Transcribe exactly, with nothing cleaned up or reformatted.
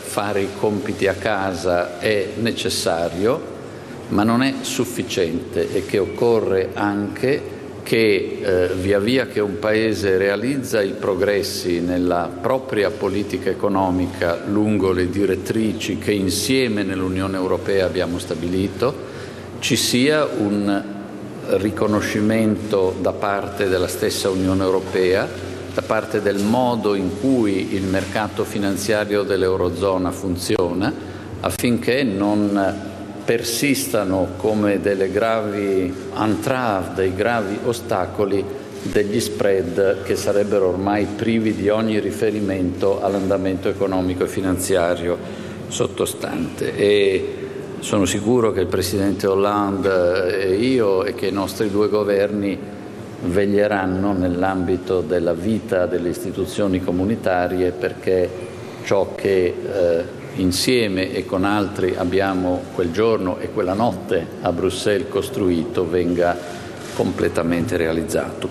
fare i compiti a casa è necessario, ma non è sufficiente e che occorre anche che eh, via via che un Paese realizza i progressi nella propria politica economica lungo le direttrici che insieme nell'Unione Europea abbiamo stabilito, ci sia un riconoscimento da parte della stessa Unione Europea, da parte del modo in cui il mercato finanziario dell'Eurozona funziona, affinché non persistano come delle gravi entrave, dei gravi ostacoli, degli spread che sarebbero ormai privi di ogni riferimento all'andamento economico e finanziario sottostante. E sono sicuro che il Presidente Hollande e io e che i nostri due governi veglieranno nell'ambito della vita delle istituzioni comunitarie perché ciò che eh, insieme e con altri abbiamo quel giorno e quella notte a Bruxelles costruito venga completamente realizzato.